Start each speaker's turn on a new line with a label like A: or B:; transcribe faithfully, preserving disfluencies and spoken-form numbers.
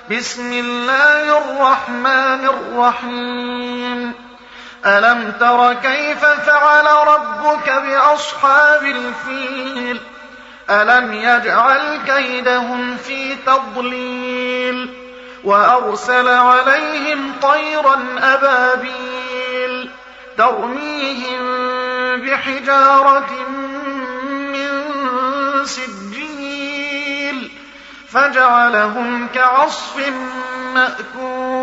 A: بسم الله الرحمن الرحيم ألم تر كيف فعل ربك بأصحاب الفيل ألم يجعل كيدهم في تضليل وأرسل عليهم طيرا أبابيل ترميهم بحجارة من سجيل فجعلهم كعصف مأكول